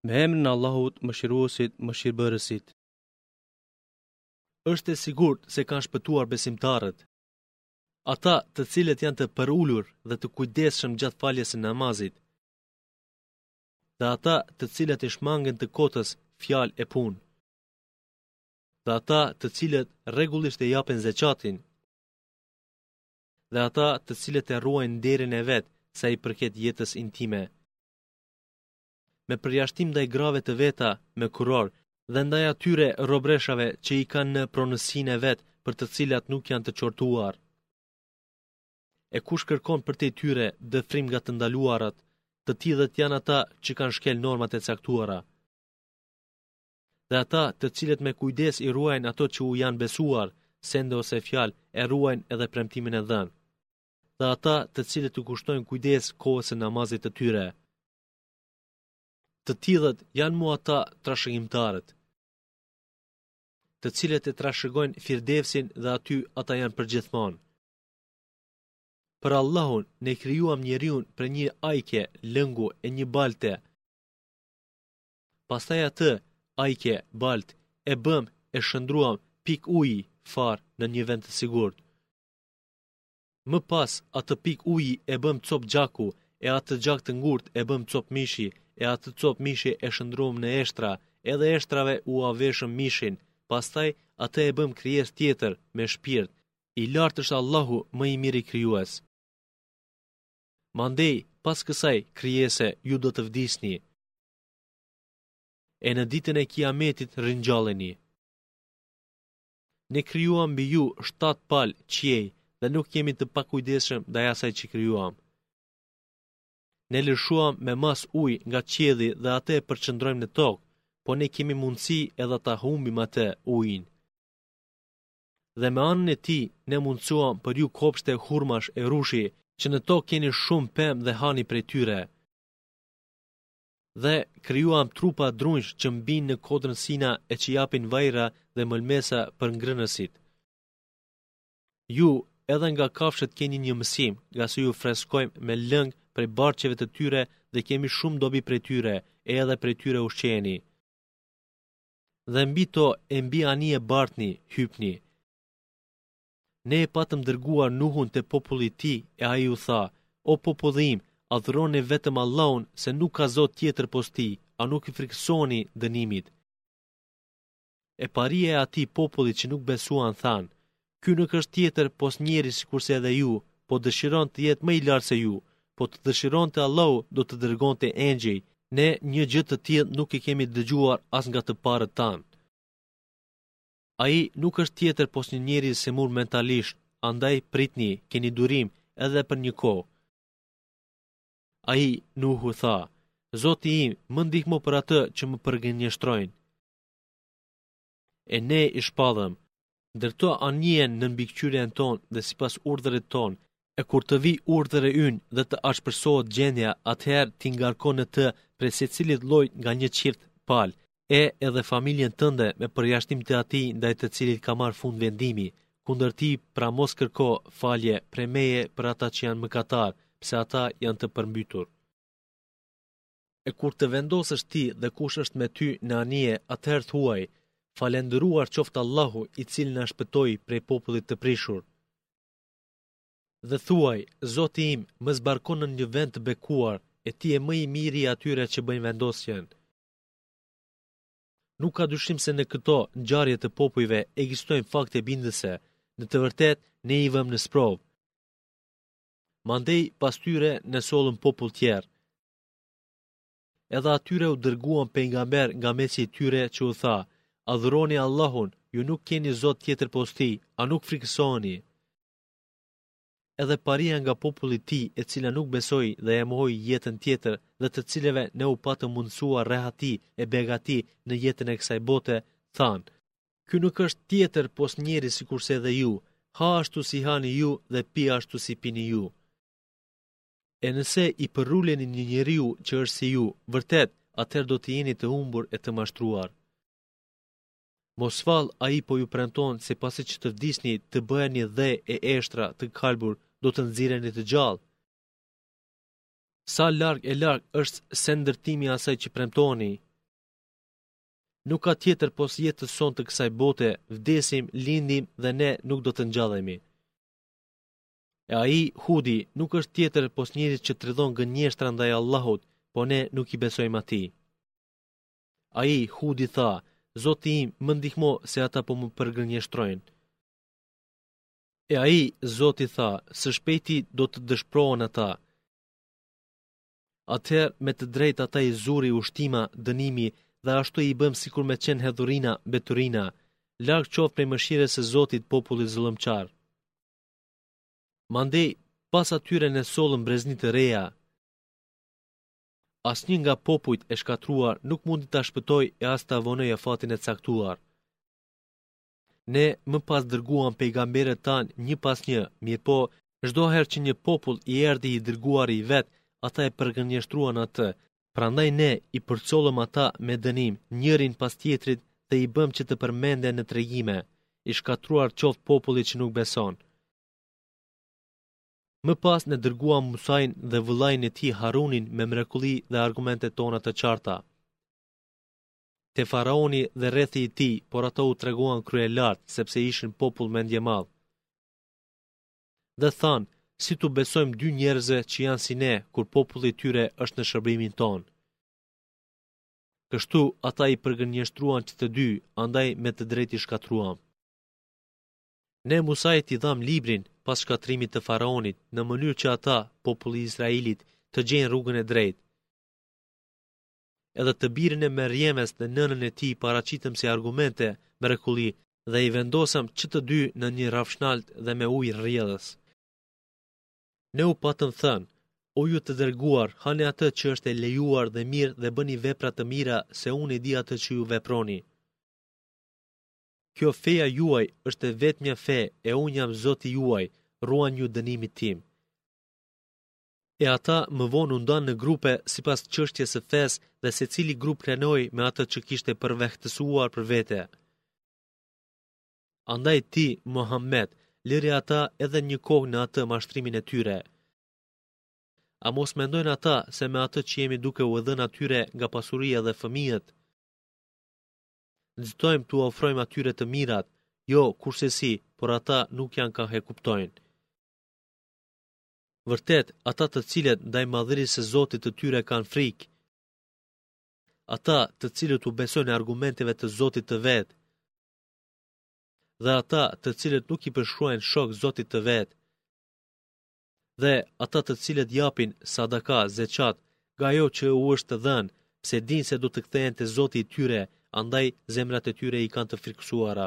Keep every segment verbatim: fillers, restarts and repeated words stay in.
Me emrin e Allahut, mëshiruesit, mëshirbërësit. Është e sigurt se kanë shpëtuar besimtarët, ata të cilët janë të përulur dhe të kujdesshëm gjatë faljes së namazit, dhe ata të cilët i shmangen të kotës fjalë e punë, dhe ata të cilët rregullisht e japin zeqatin, dhe ata të cilët e ruajnë nderin e vet sa i përket jetës intime, me përjashtim ndaj grave të veta me kuror dhe ndaj atyre robreshave që i kanë në pronësinë e vet për të cilat nuk janë të qortuar. E kush kërkon për te tyre dëfrim nga të ndaluarat, të tillët janë ata që kanë shkel normat e caktuara, dhe ata të cilët me kujdes i ruajnë ato që u janë besuar, sende ose fjalë, e ruajnë edhe premtimin e dhënë, dhe ata të cilët u kushtojnë kujdes kohës së namazit të tyre. Të tillët janë mu ata trashëgimtarët, të cilët e trashëgojnë Firdevsin dhe aty ata janë përgjithmonë. Për Allahun ne krijuam njeriun për një ajke, lëngu e një balte. Pastaj atë ajke, balt, e bëm, e shëndruam pik uji, far, në një vend të sigurt. Më pas atë pik uji e bëm cop gjaku, e atë gjak të ngurt e bëm cop mishi, e atë cop mishi e shëndruam në eshtra, edhe eshtrave u aveshëm mishin, pastaj atë e bëm krijes tjetër me shpirt, i lartë është Allahu më i miri krijues. Mandej, pas kësaj krijese ju do të vdisni, e në ditën e kiametit ringjalleni. Ne krijuam mbi ju shtat pal qiej dhe nuk jemi të pakujdesshëm ndaj asaj që krijuam. Ne lëshuam me mas ujë nga qielli dhe atë e përqendrojmë në tokë, po ne kemi mundësi edhe ta humbim atë ujin. Dhe me anën e tij ne mundsuam për ju kopshte hurmash e rushi, që në tokë keni shumë pemë dhe hani prej tyre. Dhe krijuam trupa drunjsh që mbijnë në kodrën sina e që japin vajra dhe mëlmesa për ngrënësit. Ju edhe nga kafshët keni një mësim, nga se ju freskojmë me lëng prej barqeve të tyre dhe kemi shumë dobi prej tyre, e edhe prej tyre ushqeni. Dhe mbi to e mbi anije bartni, hypni. Ne e patëm dërguar Nuhun te populli i tij, e ai u tha: O popullim, adhuroni vetëm Allahun, se nuk ka zot tjetër pos tij, a nuk i frikësoni dënimit. E paria e atij popullit që nuk besuan than: Ky nuk është tjetër pos njeri sikurse edhe ju, po dëshiron të jetë më i lartë se ju, po të dëshironte Allahu do të dërgonte engjëj, ne një gjë të tillë nuk e kemi dëgjuar as nga të parët tanë. Ai nuk është tjetër pos një njeri i semur mentalisht, andaj pritni, keni durim edhe për një kohë. Ai Nuhu tha: Zoti im, më ndihmo për atë që më përgënjeshtrojnë. E ne i shpallëm: Ndërto anjen në mbikëqyrjen tonë dhe sipas urdhërit tonë, e kur të vi urdhëri ynë dhe të ashpërsohet gjendja, atëherë ti ngarkon në të prej secilit lloj nga një qift pal, e edhe familjen tënde me përjashtim të atij ndaj të cilit ka marrë fund vendimi, kundër ti pra mos kërko falje prej meje për ata që janë mëkatar, pse ata janë të përmbytur. E kur të vendosësh ti dhe kush është me ty në anije, atëherë thuaj: Falendëruar qoftë Allahu i cili na shpëtoi prej popullit të prishur. Dhe thuaj: Zoti im, më zbarkon në një vend të bekuar, e ti e më i miri i atyre që bëjnë vendosjen. Nuk ka dyshim se në këto ngjarje të popujve ekzistojnë fakte bindëse, në të vërtetë ne i vëmë në sprov. Mandej pas tyre ne sollëm popull tjerë. Edhe atyre u dërguan pejgamber nga mesi i tyre që u tha: Adhuroni Allahun, ju nuk keni zot tjetër pos tij, a nuk frikësoheni. Edhe paria nga populli i tij, e cila nuk besoi dhe e mohoi jetën tjetër, dhe të cilëve ne u patëm mundësuar rehati e begati në jetën e kësaj bote, thanë: Ky nuk është tjetër pos njeri sikurse edhe ju, ha ashtu si hani ju dhe pi ashtu si pini ju. E nëse i përrulleni një njeriu që është si ju, vërtet, atëherë do të jeni të humbur e të mashtruar. Mos fall ai po ju premton se pasi që të vdisni të bëheni dhe e eshtra të kalbur, do të nxirreni të gjallë. Sa larg e larg është se ndërtimi asaj që premtoni, Nuk ka tjetër pos jetës son të kësaj bote, vdesim, lindim dhe ne nuk do të ngjallemi. E ai, Hudi, nuk është tjetër pos njëri që tridhon gënjeshtra ndaj Allahut, po ne nuk i besojmë atij. Ai, Hudi, tha, Zoti im, më ndihmo se ata po më përgënjeshtrojnë. E ai, Zoti tha, së shpejti do të dëshpërohen ata. Atëherë me të drejtë ata i zuri ushtima, dënimi dhe ashtu i bëm sikur me qenë hedhurina, beturina, larg qoftë prej mëshirës së Zotit populli zullëmçar. Mandej, pas atyre ne sollëm brezni të reja. Asnjë nga popujt e shkatruar nuk mundi ta shpëtoj e as ta vonoj afatin e caktuar. Ne më pas dërguam pejgamberët tan një pas një, mirë po, çdo herë që një popull i erdhi i dërguar i vet, ata e përgënjeshtruan atë. Prandaj ne i përcollëm ata me dënim, njërin pas tjetrit dhe i bëm që të përmenden në tregime, i shkatruar qoftë populli që nuk beson. Më pas ne dërguam Musain dhe vëllain e tij Harunin me mrekulli dhe argumente tona të qarta. Te faraoni dhe rrethi i tij, por ato u treguan krye lart, sepse ishin popull mendje madh. Dhe than, si tu besojmë dy njerëzve që janë si ne, kur populli i tyre është në shërbimin ton. Kështu ata i përgënjeshtruan që të dy, andaj me të drejtë i shkatruam. Ne Musait i dham librin pas shkatrimit të faraonit, në mënyrë që ata, populli i Izraelit, të gjejnë rrugën e drejtë. Edhe të birin e Merjemes dhe nënën e tij paraqitëm si argumente mrekulli dhe i vendosëm që të dy në një rafshnalt dhe me ujë rrjedhës. Ne u patëm thënë, o ju të dërguar, hani atë që është e lejuar dhe mirë dhe bëni vepra të mira, se unë i di atë që ju veproni. Kjo feja juaj është e vetmja fe, e unë jam Zoti juaj, ruan ju dënimit tim. E ata më vonë u ndan në grupe sipas çështjes së fesë dhe secili grup krenoi me atë që kishte përvehtësuar për vete. Andaj ti, Muhammed, lëri ata edhe një kohë në atë mashtrimin e tyre. A mos mendojnë ata se me atë që jemi duke u dhënë atyre nga pasuria dhe fëmijët, nxitojmë t'u ofrojmë atyre të mirat, jo kurse si, por ata nuk janë ka he kuptojnë. Vërtet, ata të cilët ndaj madhërisë së Zotit të tyre kanë frikë, ata të cilët u besojnë argumenteve të Zotit të vet, dhe ata të cilët nuk i përshkruajnë shok Zotit të vet, dhe ata të cilët japin sadaka, zeqat, nga ajo që u është të dhënë, pse dinë se do të kthehen te Zoti i tyre, andaj zemrat e tyre i kanë të frikësuara.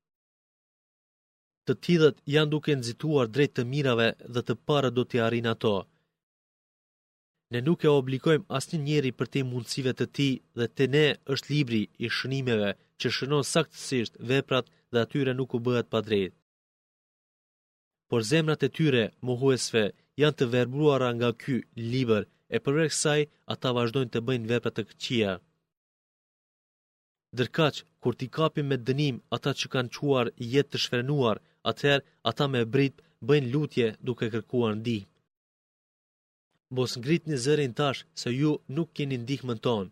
Të tillët janë duke nxituar drejt të mirave dhe të parë do t'i arrijnë ato. Ne nuk e obligojmë asnjë njeri për te mundësive të tij dhe te ne është libri i shënimeve që shënon saktësisht veprat dhe atyre nuk u bëhet pa drejtë. Por zemrat e tyre, mohuesve, janë të verbruara nga ky libër, e përveç kësaj ata vazhdojnë të bëjnë vepra të këqija. Dërkaq, kur t'i kapim me dënim ata që kanë quar jetë të shfrenuar, atëherë ata me brit bëjnë lutje duke kërkuar ndihmë. Mos ngritni zërin tash se ju nuk keni ndihmën tonë,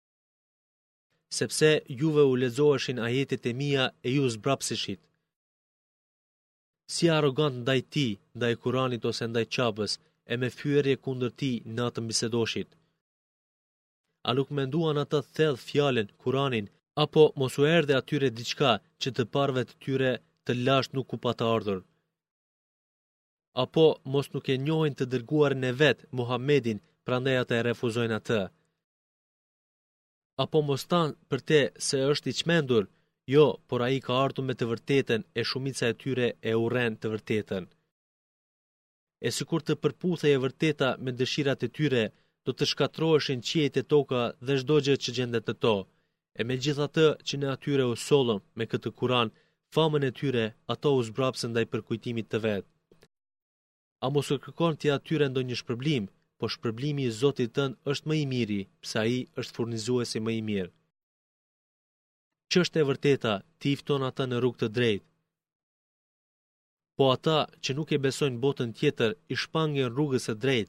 sepse juve u lexoheshin ajetet e mia e ju zbrapseshit. Si arrogant ndaj ti, ndaj Kuranit ose ndaj qabës, e me fyerje kundër ti natën bisedoshit. A nuk menduan ata thellë fjalën, Kuranin, apo mos u erdhe atyre diçka që të parëve të tyre të lasht nuk u pata ardhur? Apo mos nuk e njohin të dërguarin e vet, Muhammedin, prandaj ata e refuzojnë atë? Apo mos thanë për te se është i çmendur? Jo, por ai ka ardhur me të vërtetën e shumica e tyre e urren të vërtetën. E sikur të përputhej e vërteta me dëshirat e tyre, do të shkatroheshin qiejt e toka dhe çdo gjë që gjendet në to. E me gjithatë që në atyre u sollëm me këtë Kuran, famën e tyre, ato u zbrapsën ndaj përkujtimit të vetë. A mos u kërkon ti atyre ndonjë shpërblim, po shpërblimi i Zotit tënd është më i miri, pse ai është furnizuesi më i mirë. Ç'është e vërteta, ti i fton ata në rrugë të drejtë. Po ata që nuk e besojnë botën tjetër, i shpangin rrugës së drejtë.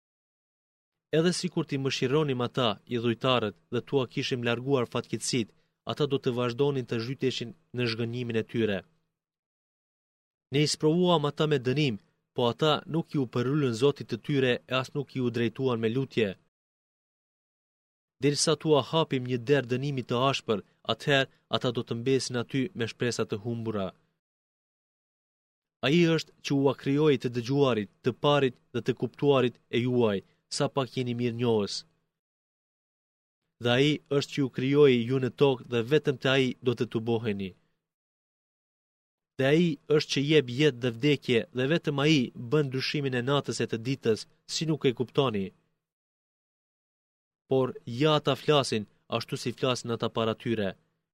Edhe si kur ti mëshironim ata, i dhujtarët, dhe tua kishim larguar fatkeqësit, ata do të vazhdonin të zhyteshin në zhgënjimin e tyre. Ne i sprovuam ata me dënim, po ata nuk ju përullën Zotit të tyre e as nuk ju drejtuan me lutje. Derisa tua hapim një derë dënimit të ashpër, atëherë ata do të mbesin aty me shpresa të humbura. Ai është që ua krijoi të dëgjuarit, të parit dhe të kuptuarit e juaj, sa pak jeni mirë njohës. Dhe ai është që ju krijoi ju në tokë dhe vetëm te ai do të tuboheni. Dhe ai është që jep jetë dhe vdekje dhe vetëm ai bën ndryshimin e natës e të ditës, si nuk e kuptoni. Por ja ata flasin ashtu si flasin ata para tyre.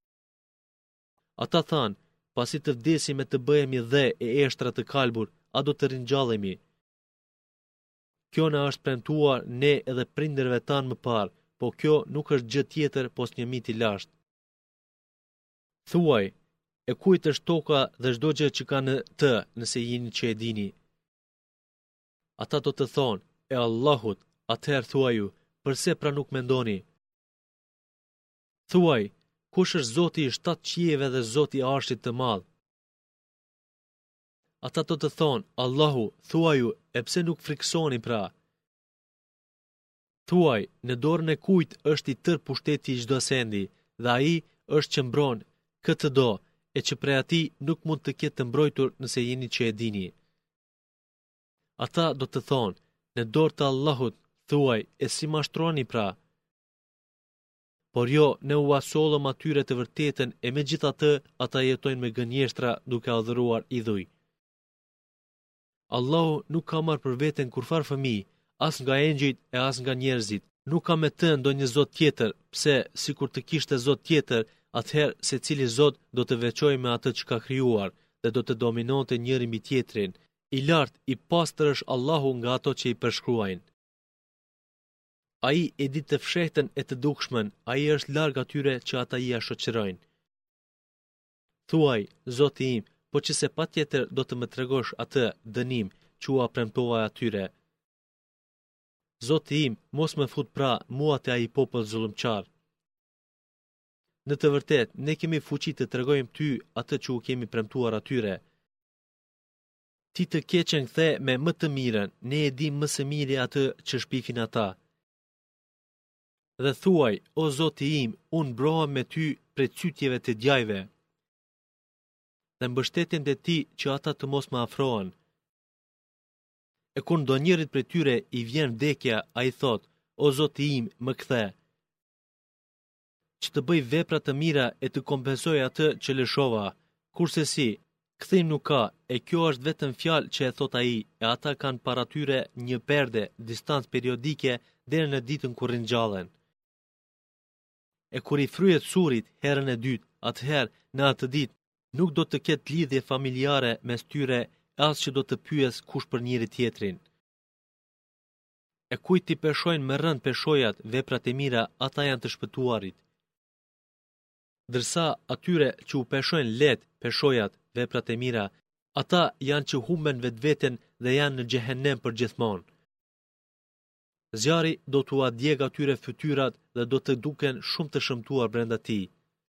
Ata thanë, pasi të vdesim e të bëhemi dhe e eshtra të kalbur, a do të ringjallemi. Kjo na është premtuar ne edhe prindërve tanë më parë, po kjo nuk është gjë tjetër pos një mit i lashtë. Thuaj, e kujt është toka dhe çdo gjë që ka në të, nëse jeni që e dini. Ata do të thonë, e Allahut, atëherë thuaju, përse pra nuk mendoni? Thuaj, kush është Zoti i shtatë qiejve dhe Zoti i Arshit të Madh? Ata do të thonë, Allahu, thuaju, e pse nuk friksoni pra? Thuaj, në dorën e kujt është i tërë pushteti i çdo sendi, dhe ai është që mbron këtë do, e që prej atij nuk mund të ketë të mbrojtur nëse jeni që e dini. Ata do të thonë, në dorë të Allahut, thuaj, e si mashtroni pra? Por jo, ne u asollëm atyre të vërtetën e me gjitha të, ata jetojnë me gënjeshtra duke adhuruar idhuj. Allahu nuk ka marrë për veten kurfar fëmijë, as nga engjëjt e as nga njerëzit. Nuk ka me të ndonjë Zot tjetër, pse, si kur të kishte Zot tjetër, atëherë se cili Zot do të veçoj me atë që ka krijuar, dhe do të dominonte njëri mbi tjetrin. I lartë, i pastër është Allahu nga ato që i përshkruajnë. Ai e di të fshehtën e të dukshmen, ai është larg atyre që ata i shoqërojnë. Thuaj, Zoti im, po që se patjetër do të më tregosh atë dënim që ua premtova atyre. Zoti im, mos më fut pra mua te ai popull zullumçar. Në të vërtet, ne kemi fuqi të tregojmë ty atë që u kemi premtuar atyre. Ti të keqen kthe me më të mirën, ne e dim më së miri atë që shpifin ata. Dhe thuaj, o Zoti im, unë mbrohem me ty prej cytjeve të djajve. Dhe mbështetjen te ti që ata të mos më afrohen. E kur ndonjërit prej tyre i vjen vdekja, ai thot, o Zoti im, më kthe. Që të bëj vepra të mira e të kompensoj atë që lëshova, kurse si, kthim nuk ka, e kjo është vetëm fjalë që e thot ai, e ata kanë para tyre një perde, distancë periodike deri në ditën kur ringjallen. E kur i fryhet surit herën e dytë, atëherë në atë ditë nuk do të ketë lidhje familjare mes tyre, as që do të pyes kush për njëri tjetrin. E kujt i peshojnë me rënd peshojat veprat e mira, ata janë të shpëtuarit. Dërsa atyre që u peshojnë let peshojat veprat e mira, ata janë që humben vetveten dhe janë në xhehenem për gjithmonë. Zjarri do t'u adjeg atyre fytyrat dhe do të duken shumë të shëmtuar brenda tij.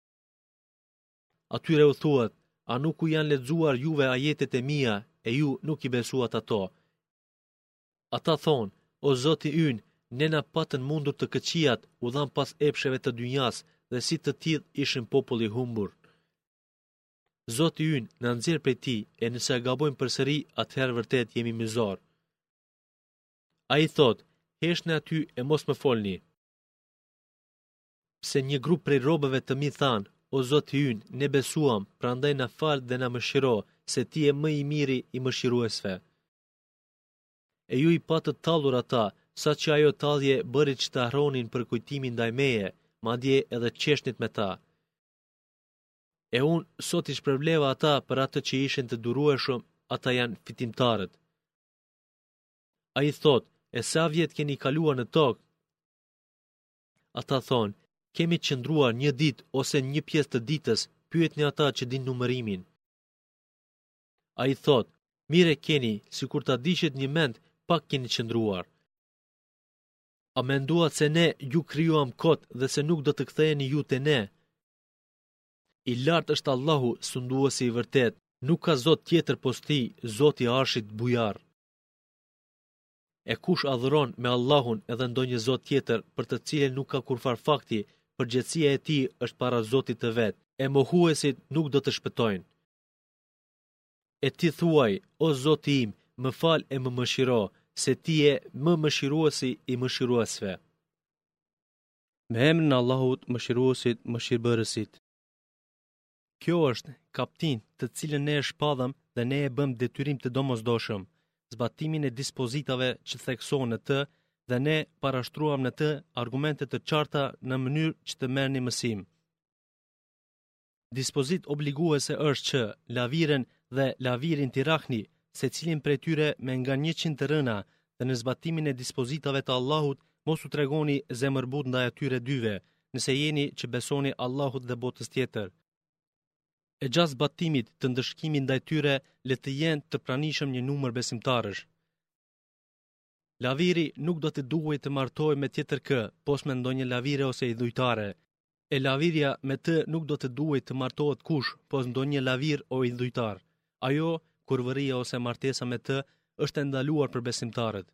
Atyre u thuhet, a nuk u janë lexuar juve ajetet e mia e ju nuk i besuat ato? Ata thonë, o Zoti ynë, ne na patën mundur të këqijat, u dhan pas epsheve të dynjas dhe si të tillë ishin popull i humbur. Zoti ynë na nxjerr prej tij, e nëse e gabojmë përsëri, atëherë vërtet jemi mizor. Ai thotë, heshni aty e mos më folni. Pse një grup prej robëve të mi thanë, o Zoti ynë, ne besuam, prandaj na fal dhe na mëshiro, se ti je më i miri i mëshiruesve. E ju i patë tallur ata, sa që ajo tallje bëri që të harronin për kujtimin ndaj meje, madje edhe qeshnit me ta. E unë sot i shpërbleva ata për atë që ishin të durueshëm, ata janë fitimtarët. Ai thot, e sa vjet keni kaluar në tokë? Ata thonë, kemi qëndruar një ditë ose një pjesë të ditës, pyetni ata që din numërimin. Ai thot, mire keni, si kur ta dishet një mend, pak keni qëndruar. A menduat se ne ju krijuam kot dhe se nuk do të ktheheni ju te ne? I lartë është Allahu, sunduesi i vërtet, nuk ka zot tjetër pos ti, Zoti i Arshit bujar. E kush adhuron me Allahun edhe ndonjë zot tjetër për të cilën nuk ka kurfar fakti, përgjegjësia e tij është para Zotit të vet, e mohuesit nuk do të shpëtojnë. E ti thuaj, o Zoti im, më fal e më mëshiro, se ti je më mëshiruesi i mëshiruesve. Me emrin e Allahut, mëshiruesit, mëshirbërësit. Kjo është kaptin të cilën ne e shpadhëm dhe ne e bëm detyrim të domosdoshëm, zbatimin e dispozitave që theksohen në të dhe ne parashtruam në të argumente të qarta në mënyrë që të merrni mësim. Dispozit obliguese është që laviren dhe lavirin t'i rahni, se cilin prej tyre me nga njëqind të rëna dhe në zbatimin e dispozitave të Allahut mos u tregoni zemërbut ndaj atyre dyve, nëse jeni që besoni Allahut dhe botës tjetër. E gjatë zbatimit të ndëshkimit ndaj tyre le të jenë të pranishëm një numër besimtarësh. Laviri nuk do të duhej të martohej me tjetër kë, pos me ndonjë lavire ose idhujtare. E lavirja me të nuk do të duhej të martohet kush, pos ndonjë lavir o idhujtar. Ajo, kurvëria ose martesa me të, është e ndaluar për besimtarët.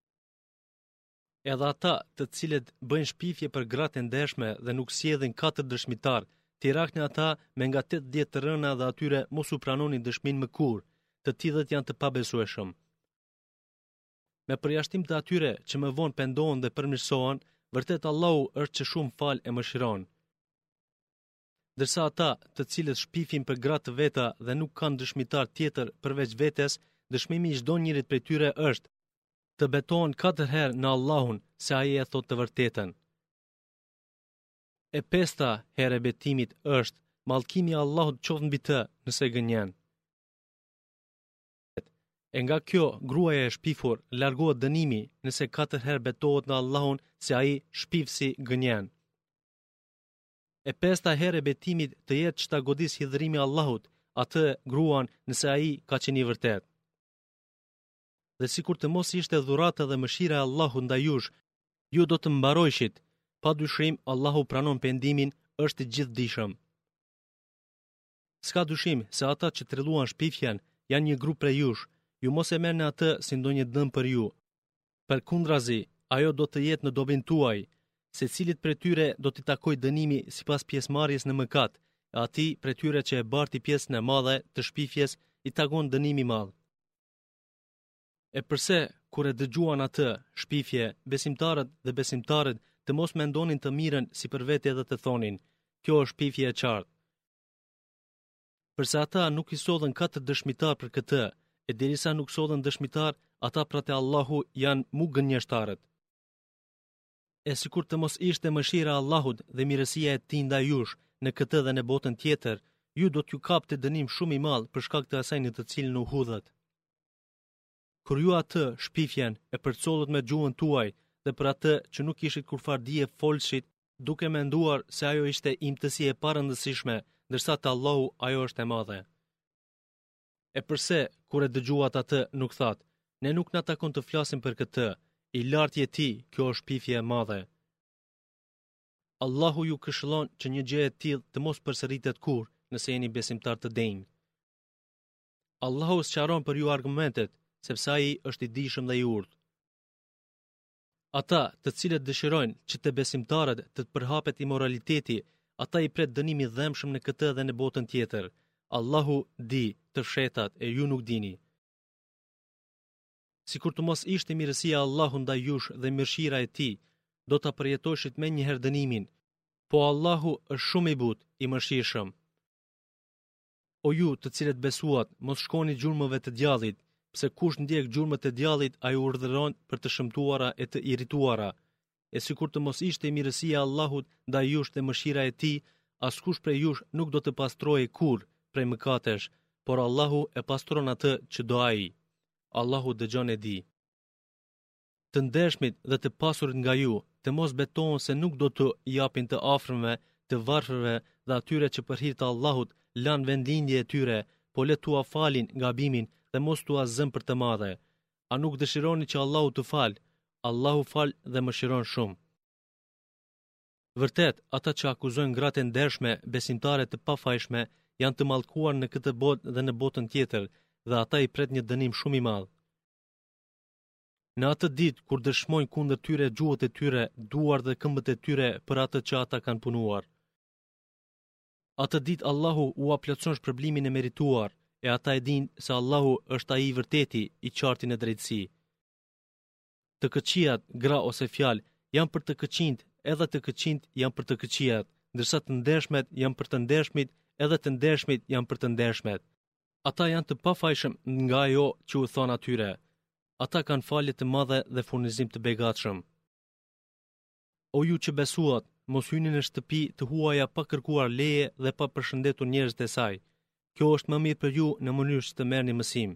Edhe ata të cilët bëjnë shpifje për gratë e ndershme dhe nuk sjellin katër dëshmitar, t'i rahni ata me nga tetëdhjetë të rëna dhe atyre mos u pranoni dëshmin më kur, të tillët janë të pabesueshëm. Me përjashtim të atyre që më vonë pendohen dhe përmirësohen, vërtet Allahu është që shumë fal e mëshiron. Dërsa ata të cilët shpifin për gratë të veta dhe nuk kanë dëshmitar tjetër përveç vetes, dëshmimi i çdo njërit prej tyre është të betohen katër herë në Allahun se ai e thot të vërtetën. E pesta herë e betimit është mallkimi i Allahut qoftë mbi të nëse gënjen. E nga kjo, gruaja e shpifur largohet dënimi nëse katër herë betohet në Allahun se ai shpifsi gënjen. E pesta herë e betimit të jetë që ta godis hidhërimi Allahut, atë gruan nëse ai ka qenë i vërtet. Dhe sikur të mos ishte dhurata dhe mëshira e Allahut ndaj jush, ju do të mbarojshit, pa dyshim Allahu pranon pendimin, është i gjithdijshëm. S'ka dyshim se ata që trilluan shpifjen janë një grup prej jush, ju mos e merrni atë si ndonjë dëm për ju. Përkundrazi, ajo do të jetë në dobin tuaj, se cilit prej tyre do t'i takoj dënimi sipas pjesëmarrjes në mëkat, e atij prej tyre që e barti pjesën e madhe të shpifjes i takon dënimi i madh. E përse, kur e dëgjuan atë shpifje, besimtarët dhe besimtarët të mos mendonin të mirën si për vete dhe të thonin, kjo është shpifje e qartë. Përse ata nuk i sodhen katër dëshmitar për këtë, e derisa nuk sodhen dëshmitar, ata prate Allahu janë mu gënjeshtarët. E sikur të mos ishte mëshira e Allahut dhe mirësia e tij ndaj jush në këtë dhe në botën tjetër, ju do t'ju kapte dënim shumë i madh për shkak të asaj në të cilën u hudhët. Kur ju atë shpifjen e përcollët me gjuhën tuaj dhe për atë që nuk ishit kurfar dije folshit, duke menduar se ajo ishte imtësi e parëndësishme, ndërsa te Allahu ajo është e madhe. E përse, kur e dëgjuat atë, nuk that, ne nuk na takon të flasim për këtë, i lartë je ti, kjo është shpifje e madhe. Allahu ju këshillon që një gjë e tillë të mos përsëritet kur, nëse jeni besimtar të denjë. Allahu sqaron për ju argumentet, sepse ai është i dijshëm dhe i urtë. Ata, të cilët dëshirojnë që të besimtarët të të përhapet imoraliteti, ata i pret dënimi dhëmshëm në këtë dhe në botën tjetër. Allahu di të fshetat e ju nuk dini. Sikur të mos ishte mirësia e Allahut ndaj jush dhe mëshira e tij, do ta përjetoshit me njëherë dënimin, po Allahu është shumë i butë, i mëshirshëm. O ju të cilët besuat, mos shkoni gjurmëve të djallit, pse kush ndjek gjurmët e djallit, ai urdhëron për të shëmtuara e të irrituara. E sikur të mos ishte mirësia e Allahut ndaj jush dhe mëshira e tij, askush prej jush nuk do të pastrohej kurrë prej mëkatesh, por Allahu e pastron atë që do ai. Allahu dëgjon e di. Të ndershmit dhe të pasurit nga ju, të mos betohen se nuk do të japin të afërmve, të varfërve dhe atyre që për hir të Allahut lanë vendlindje e tyre, po le tua falin gabimin dhe mos tua zëm për të madhe. A nuk dëshironi që Allahu të fal? Allahu fal dhe mëshiron shumë. Vërtet, ata që akuzojnë gratë e ndershme, besimtare të pafajshme, janë të mallkuar në këtë botë dhe në botën tjetër, dhe ata i pret një dënim shumë i madh. Në atë ditë kur dëshmojnë kundër tyre gjuhët e tyre, duar dhe këmbët e tyre për atë që ata kanë punuar. Atë ditë Allahu u aplotson shpërblimin e merituar, e ata e dinë se Allahu është ai i vërteti, i qartë në drejtësi. Të këqijat, gra ose fjalë, janë për të këqinjt, edhe të këqinjt janë për të këqijat, ndërsa të ndershmet janë për të ndershmit, edhe të ndershmit janë për të ndershmet. Ata janë të pafajshëm nga ajo që u thon atyre. Ata kanë falje të madhe dhe furnizim të begatshëm. O ju që besuat, mos hyni në shtëpi të huaja pa kërkuar leje dhe pa përshëndetur njerëzit e saj. Kjo është më mirë për ju në mënyrë që të merrni mësim.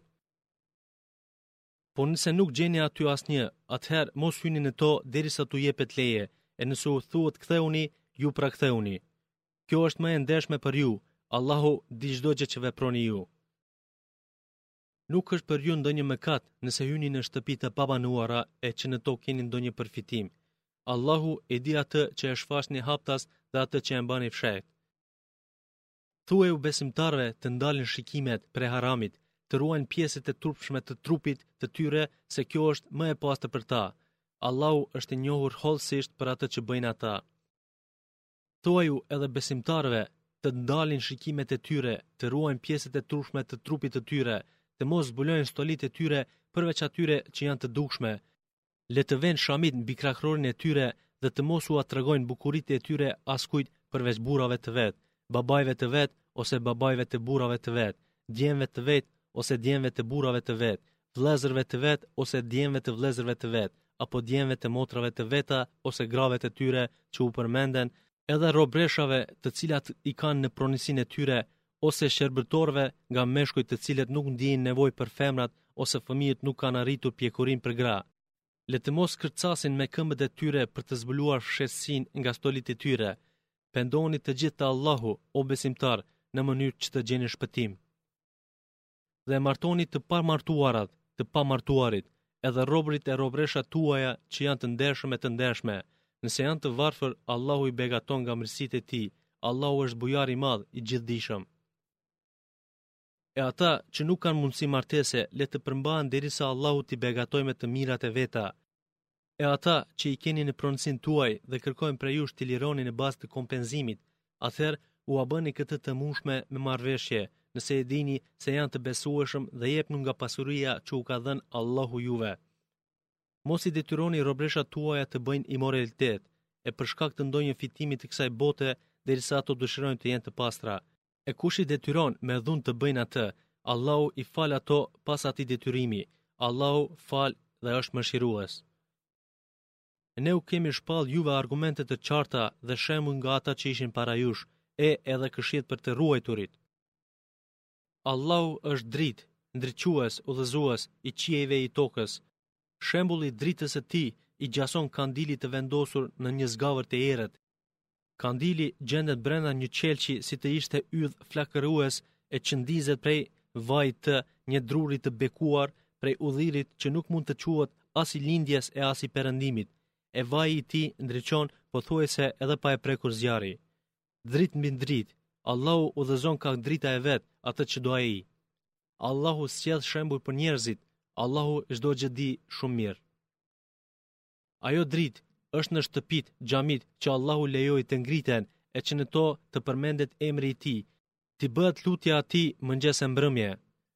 Po nëse nuk gjeni aty asnjë, atëherë mos hyni në to derisa t'u jepet leje, e nëse u thuhet ktheuni, ju pra ktheuni. Kjo është më e ndershme për ju, Allahu di çdo gjë që veproni ju. Nuk është për ju ndonjë mëkat nëse hyni në shtëpi të pabanuara e që në to keni ndonjë përfitim. Allahu e di atë që e shfaqni haptas dhe atë që e mbani fshet. Thuaj u besimtarve të ndalin shikimet pre haramit, të ruajnë pjesët e turpshme të trupit të tyre, se kjo është më e pastër për ta. Allahu është i njohur hollësisht për atë që bëjnë ata. Thuaj u edhe besimtarve të ndalin shikimet e tyre, të ruajnë pjesët e turpshme të trupit të tyre, të mos zbulojnë stolit e tyre përveç atyre që janë të dukshme. Le të vënë shamit mbi krahrorin e tyre dhe të mos u atregojnë bukuritë e tyre askujt përveç burrave të vet, babajve të vet ose babajve të burrave të vet, djemve të vet ose djemve të burrave të vet, vëllezërve të vet ose djemve të vëllezërve të vet, apo djemve të motrave të veta ose grave të tyre që u përmenden, edhe robreshave të cilat i kanë në pronësinë e tyre, ose shërbëtorëve nga meshkujt të cilët nuk ndjejnë nevojë për femrat ose fëmijët nuk kanë arritur pjekurin për gra. Le të mos kërcasin me këmbët e tyre për të zbuluar fshehësinë nga stolit e tyre. Pendoni të gjithë te Allahu, o besimtar, në mënyrë që të gjeni shpëtim. Dhe martoni të pamartuarat, të pamartuarit, edhe robërit e robreshat tuaja që janë të ndershëm e të ndershme. Nëse janë të varfër, Allahu i begaton nga mirësitë e tij. Allahu është bujar i madh, i gjithdijshëm. E ata që nuk kanë mundësi martese, le të përmbahen derisa Allahu t'i begatoj me të mirat e veta. E ata që i keni në pronësinë tuaj dhe kërkojnë prej jush t'i lironi në bazë të kompenzimit, atëherë u a bëni këtë të mundshme me marrëveshje, nëse e dini se janë të besueshëm dhe jepni nga pasuria që u ka dhënë Allahu juve. Mos i detyroni robreshat tuaja të bëjnë immoralitet, e për shkak të ndonjë fitimi të kësaj bote, derisa ato dëshirojnë të jenë të pastra. E kush i detyron me dhunë të bëjnë atë, Allahu i fal ato pas atij detyrimi. Allahu fal dhe është mëshirues. Ne u kemi shpall juve argumente të qarta dhe shembull nga ata që ishin para jush, e edhe këshillet për të ruajturit. Allahu është dritë, ndriçues, udhëzues i qiejve i tokës. Shembulli i dritës së tij i gjason kandilit të vendosur në një zgavër të errët. Kandili gjendet brenda një qelçi si të ishte yll flakërues e që ndizet prej vajit të një druri të bekuar, prej udhirit që nuk mund të quhet as i lindjes e as i perëndimit. E vaji i tij ndriçon pothuajse edhe pa e prekur zjarri. Dritë mbi dritë, Allahu udhëzon ka drita e vet atë që do ai. Allahu sjell shembull për njerëzit, Allahu çdo gjë di shumë mirë. Ajo dritë është në shtëpit, xhamit që Allahu lejoi të ngriten e që në to të përmendet emri i tij, t'i bëhet lutja atij mëngjes e mbrëmje.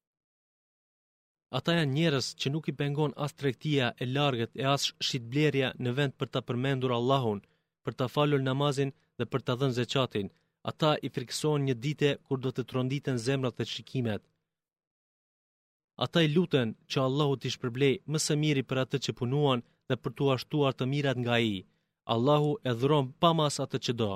Ata janë njerëz që nuk i pengon as tregtia e largët e as shitblerja në vend për ta përmendur Allahun, për ta falur namazin dhe për ta dhënë zeqatin. Ata i frikësojnë një dite kur do të tronditen zemrat dhe shikimet. Ata i luten që Allahu t'i shpërblej më së miri për atë që punuan dhe për t'u ashtuar të mirat nga ai. Allahu e dhuron pa mas atë që do.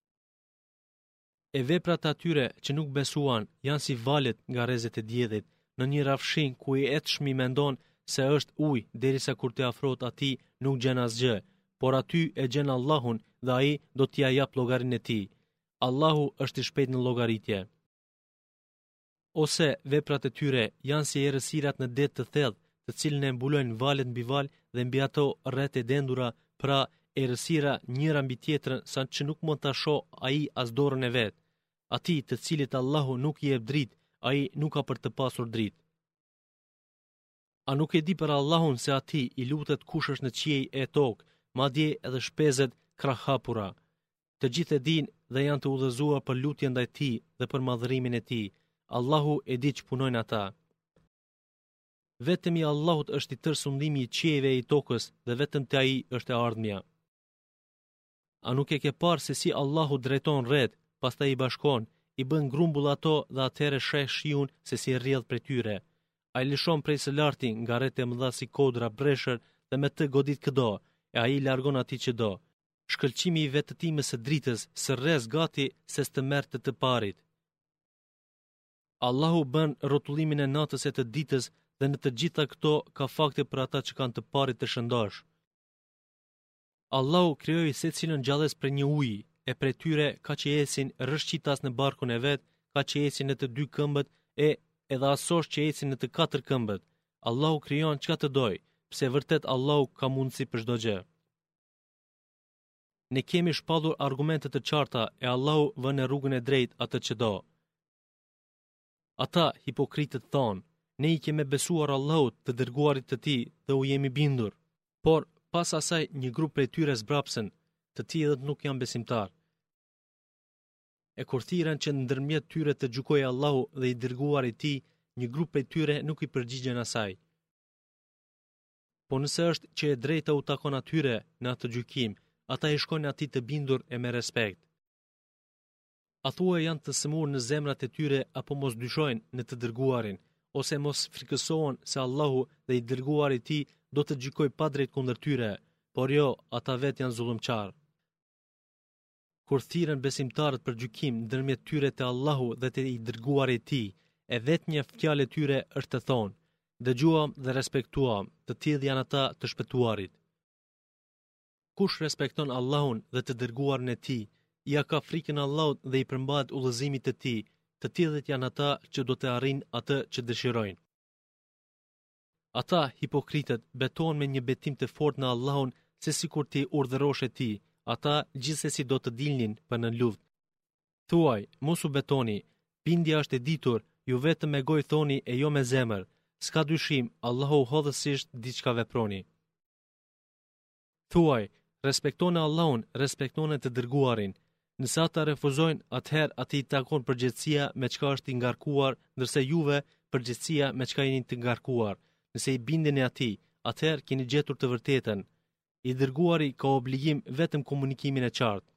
E veprat atyre që nuk besuan janë si valet nga rrezet e diellit, në një rafshin ku i etshmi mendon se është ujë derisa kur të afrohet atij nuk gjen asgjë, por aty e gjen Allahun dhe ai do t'ia jap llogarinë e tij. Allahu është i shpejt në llogaritje. Ose veprat e tyre janë si errësirat në det të thellë, të cilën e mbulojnë valet mbi val dhe mbi ato rreth e dendura, pra errësira njëra mbi tjetrën sa që nuk mund ta shoh ai as dorën e vet. Atij të cilit Allahu nuk i jep dritë, ai nuk ka për të pasur dritë. A nuk e di për Allahun se atij i lutet kush është në qiej e tokë, madje edhe shpezet krahapura. Të gjithë e dinë dhe janë të udhëzuar për lutje ndaj tij dhe për madhërimin e tij. Allahu e di që punojnë ata. Vetëm i Allahut është i tërë sundimi i qiejve e i tokës dhe vetëm te ai është e ardhmja. A nuk e ke parë se si Allahu drejton rreth, pastaj i bashkon, i bën grumbull ato dhe atëherë sheh shiun se si rrjedh prej tyre. Ai lëshon prej së larti nga rreth e mëdha si kodra breshër dhe me të godit këdo, e ai largon atij që do. Shkëlqimi i vetëtimës së dritës së rrez gati se s'të merrte të parit. Allahu bën rrotullimin e natës e të ditës dhe në të gjitha këto ka fakte për ata që kanë të parit të shëndosh. Allahu krijoi secilën gjallës për një uji, e prej tyre ka që ecin rrëshqitas në barkun e vet, ka që ecin në të dy këmbët e edhe asosh që ecin në të katër këmbët. Allahu krijon çka të doj, pse vërtet Allahu ka mundësi për çdo gjë. Ne kemi shpallur argumente të qarta e Allahu vën në rrugën e drejtë atë që do. Ata hipokritët thonë, ne i kemi besuar Allahut të dërguarit të tij dhe u jemi bindur, por pas asaj një grup prej tyre zbrapsen, të tjerët nuk janë besimtar. E kur thirren që ndërmjet tyre të gjykojë Allahu dhe i dërguari i tij, një grup prej tyre nuk i përgjigjen asaj. Po nëse është që e drejta u takon atyre në atë gjykim, ata i shkojnë atij të bindur e me respekt. A thua janë të sëmur në zemrat e tyre apo mos dyshojnë në të dërguarin, ose mos frikësohen se Allahu dhe i dërguari i tij do të gjykojë pa drejt kundër tyre, por jo, ata vetë janë zullumçar. Kur thirren besimtarët për gjykim ndërmjet tyre te Allahu dhe te i dërguari i tij, e vetmja fjalë e tyre është të thonë: dëgjuam dhe respektuam, të tillë janë ata të shpëtuarit. Kush respekton Allahun dhe të dërguarin e tij, ja ka frikën Allahut dhe i përmbahet udhëzimit të tij, të tillët janë ata që do të arrijnë atë që dëshirojnë. Ata, hipokritët, betohen me një betim të fortë në Allahun se sikur ti urdhërosh e tij, ata gjithsesi do të dilnin për në luftë. Thuaj, mos u betoni, bindja është e ditur, ju vetëm me gojë thoni e jo me zemër, s'ka dyshim, Allahu hodhësisht diçka veproni. Thuaj, respektoni Allahun, respektoni të dërguarin. Nëse ata refuzojnë, atëherë atij i takon përgjegjësia me çka është i ngarkuar, ndërsa juve përgjegjësia me çka jeni të ngarkuar. Nëse i bindeni atij, atëherë keni gjetur të vërtetën. I dërguari ka obligim vetëm komunikimin e qartë.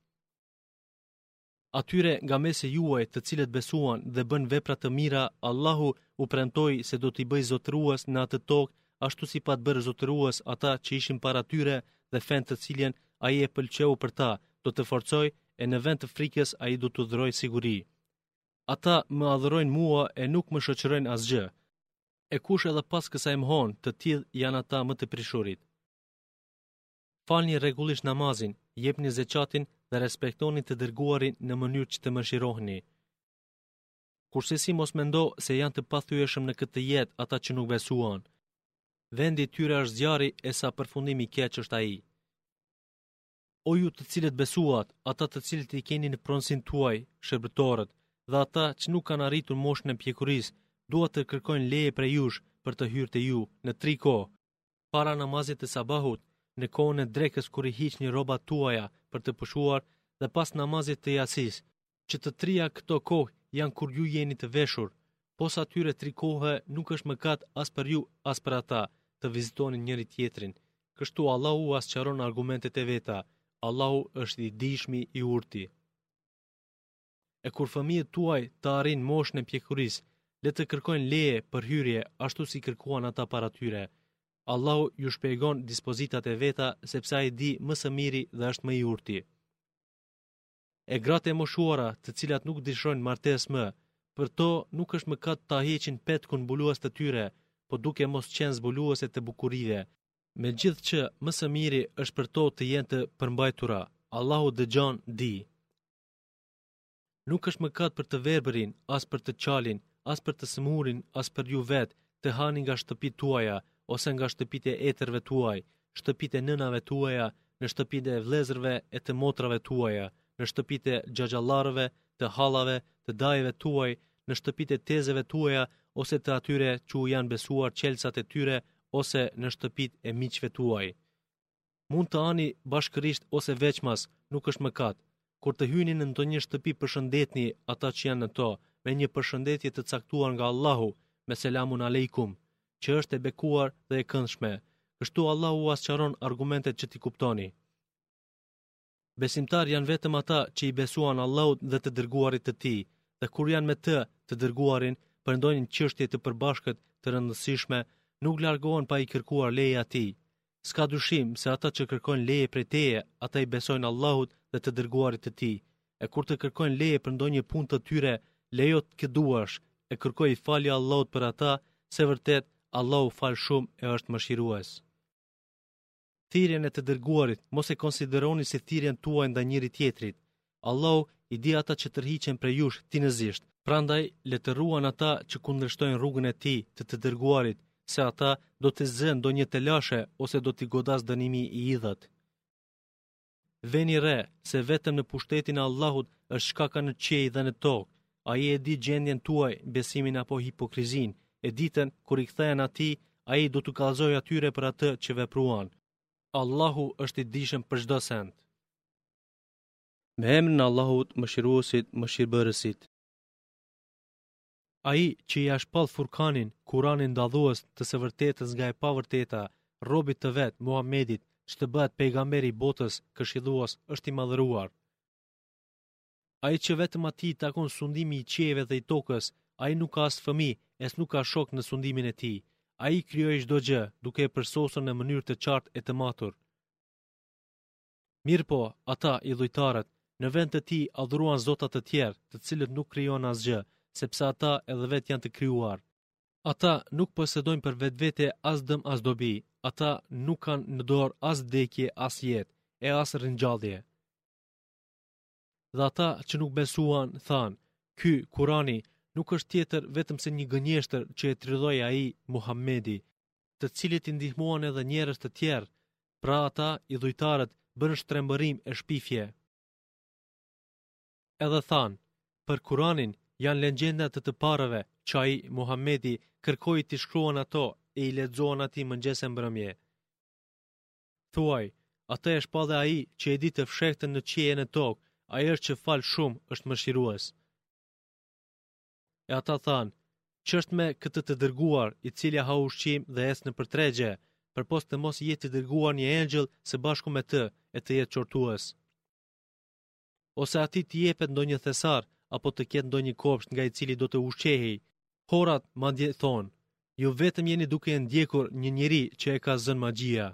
Atyre nga mesi juaj të cilët besuan dhe bën vepra të mira, Allahu u premtoi se do t'i bëj zotërues në atë tokë, ashtu si pa të bërë zotërues ata që ishin para tyre dhe fen të cilën ai e pëlqeu për ta, do të forcoj e në vend të frikës ai do t'u dhuroj siguri. Ata më adhurojnë mua e nuk më shoqërojnë asgjë. E kush edhe pas kësaj mohon, të tillë janë ata më të prishurit. Falni rregullisht namazin, jepni zeqatin dhe respektoni të dërguarin në mënyrë që të mëshiroheni. Kurse si mos mendo se janë të pathyeshëm në këtë jetë ata që nuk besuan. Vendi i tyre është zjarri e sa përfundimi i keq është ai. O ju të cilët besuat, ata të cilët i keni në pronësin tuaj, shërbëtorët, dhe ata që nuk kanë arritur moshën e pjekurisë, duhet të kërkojnë leje prej jush për të hyrë te ju në tri kohë: para namazit të sabahut, në kohën e drekës kur i hiqni rrobat tuaja për të pushuar, dhe pas namazit të jasis, që të trija këto kohë janë kur ju jeni të veshur. Posa atyre tri kohë nuk është mëkat as për ju as për ata, të vizitoni njëri tjetrin. Kështu Allahu asqaron argumentet e veta. Allahu është i dijshmi i urti. E kur fëmijët tuaj të arrin moshën e pjekurisë, le të kërkojnë leje për hyrje ashtu si kërkuan ata para tyre. Allahu ju shpjegon dispozitat e veta sepse ai di më së miri dhe është më i urti. E gratë e moshuara, të cilat nuk dëshirojnë martesë më, për to nuk është mëkat ta heqin petkun mbulues të tyre, po duke mos qenë zbuluese të bukurive. Megjithqë më së miri është për to të jenë të përmbajtura. Allahu dëgjon, di. Nuk është mëkat për të verbërin, as për të qalin, as për të sëmurin, as për ju vetë, të hani nga shtëpit tuaja, ose nga shtëpit e etërve tuaj, shtëpit e nënave tuaja, në shtëpitë e vëllezërve e të motrave tuaja, në shtëpitë e xhaxhallarëve, të hallave, të dajeve tuaj, në shtëpitë e tezëve tuaja ose të atyre që u janë besuar qelësat e tyre ose në shtëpitë e miqve tuaj. Mund të ani bashkërisht ose veçmas, nuk është mëkat. Kur të hyni në ndonjë shtëpi përshëndetni ata që janë në to, me një përshëndetje të caktuar nga Allahu, me selamun aleikum, që është e bekuar dhe e këndshme. Kështu Allahu as qaron argumentet që ti kuptoni. Besimtar janë vetëm ata që i besuan Allahut dhe të dërguarit të tij, dhe kur janë me të, të dërguarin, për ndonjë çështje të përbashkët të rëndësishme, nuk largohen pa i kërkuar leje atij. S'ka dyshim se ata që kërkojnë leje prej teje, ata i besojnë Allahut dhe të dërguarit të tij. E kur të kërkojnë leje për ndonjë punë të tyre, lejo të këduash, e kërkoj falje Allahut për ata, se vërtet Allahu fal shumë e është mëshirues. Thirrjen e të dërguarit mos e konsideroni si thirrjen tuaj ndaj njëri tjetrit. Allahu i di ata që tërhiqen prej jush tinëzisht. Prandaj letëruan ata që kundërshtojnë rrugën e tij të të dërguarit, se ata do të zënë ndonjë telashe ose do t'i godas dënimi i idhët. Veni re se vetëm në pushtetin e Allahut është shkaka në qiell dhe në tokë. Ai e di gjendjen tuaj, besimin apo hipokrizin, e ditën kur i kthehen atij, ai do t'u kallëzojë atyre për atë që vepruan. Allahu është i dijshëm për çdo send. Me emrin e Allahut, Mëshiruesit, Mëshirbërësit. Ai që i shpall Furkanin, Kur'anin dallues të së vërtetës nga e pavërteta, robit të vet, Muhamedit, që të bëhet pejgamberi i botës, këshillues, është i madhëruar. Ai që vetëm atij takon sundimi i qiejve dhe i tokës, ai nuk ka as fëmijë, as nuk ka shok në sundimin e tij. Ai krijoi çdo gjë, duke e përsosur në mënyrë të qartë e të matur. Mirë po, ata, idhujtarët, në vend të tij adhuruan zota të tjerë, të cilët nuk krijon asgjë, sepse ata edhe vetë janë të krijuar. Ata nuk posedojnë për vetvete as dëm as dobi, ata nuk kanë në dorë as vdekje as jetë, e as ringjallje. Dhe ata që nuk besuan thanë, ky Kurani nuk është tjetër vetëm se një gënjeshtër që e trylloi ai Muhamedi, të cilit i ndihmuan edhe njerëz të tjerë, pra ata idhujtarët bën shtrembërim e shpifje. Edhe thanë, për Kuranin janë legjenda të të parëve që ai Muhamedi kërkoi t'i shkruan ato e i lexoan atij mëngjes e mbrëmje. Thuaj, atë e shpallë ai që e di të fshehtën në qiell e në tokë, ai është që fal shumë, është mëshirues. E ata thanë, ç'është me këtë të dërguar, i cili ha ushqim dhe ec në përtregje, përpos të mos jetë i dërguar një engjëll së bashku me të e të jetë qortues. Ose atij t'i jepet ndonjë thesar apo të ketë ndonjë kopsht nga i cili do të ushqehej. Horat madje thonë, ju vetëm jeni duke e ndjekur një njeri që e ka zënë magjia.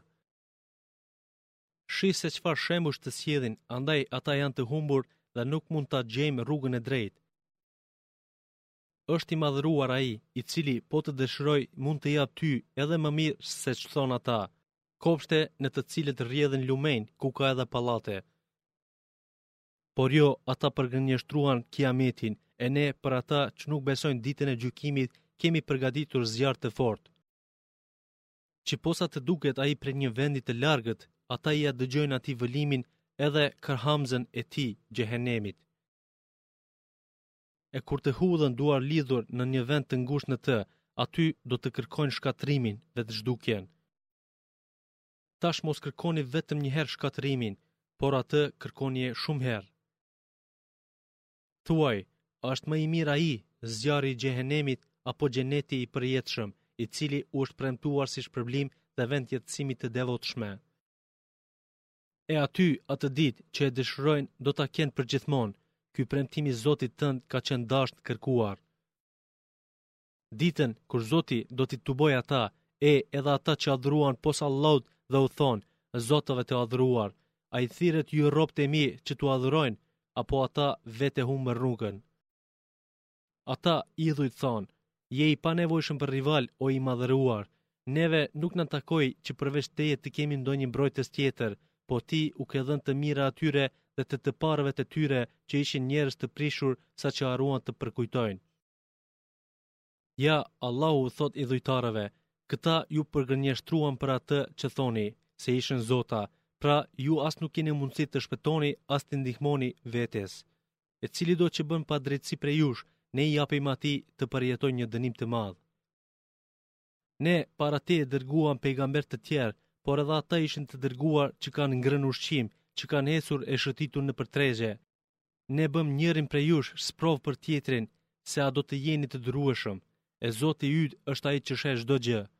Shi se çfarë shembush të sjellin, andaj ata janë të humbur dhe nuk mund ta gjejmë rrugën e drejtë. Është i madhëruar ai, i cili po të dëshiroj mund të jap ty edhe më mirë se ç'thon ata, kopshte në të cilët rrjedhin lumenj, ku ka edhe pallate. Por jo, ata përgënjeshtruan kiametin, e ne për ata që nuk besojnë ditën e gjykimit kemi përgatitur zjarr të fortë. Që posa të duket ai prej një vendi të largët, ata ia dëgjojnë atij vëlimin edhe kërhamzën e tij xhehenemit. E kur të hudhen duar lidhur në një vend të ngushtë në të, aty do të kërkojnë shkatrimin dhe të zhdukjen. Tash mos kërkoni vetëm një herë shkatrimin, por atë kërkoni shumë herë. Thuaj, është më i mirë ai, zjarri i xhehenemit apo xheneti i përjetshëm, i cili u është premtuar si shpërblim dhe vend jetësimit të devotshme. E aty atë ditë që e dëshirojnë do ta kenë përgjithmonë. Ky premtim i Zotit tënd ka qenë dashnë kërkuar. Ditën kur Zoti do t'i tuboj ata, e edhe ata që adhuruan pos Allahut dhe u thonë, zotëve të adhuruar, a i thirret ju robët e mi që t'u adhurojnë, apo ata vete humbën rrugën. Ata idhujt thonë, je i panevojshëm për rival o i madhëruar, neve nuk na takoi që përveç teje të kemi ndonjë mbrojtës tjetër, po ti u ke dhënë të mira atyre dhe të të parëve të tyre që ishin njerëz të prishur sa që haruan të përkujtojnë. Ja, Allahu thot idhujtarëve, këta ju përgënjeshtruan për atë që thoni, se ishin zota, Pra, ju as nuk keni mundësi të shpëtoni, as të ndihmoni vetes. E cili do që bën pa drejtësi prej jush, ne i japim atij të përjetojë një dënim të madh. Ne para te dërguam pejgamber të tjerë, por edhe ata ishin të dërguar që kanë ngrënë ushqim, që kanë ecur e shëtitur në përtregje. Ne bëm njërin prej jush sprov për tjetrin, se a do të jeni të durueshëm, e Zoti yt është ai që sheh çdo gjë.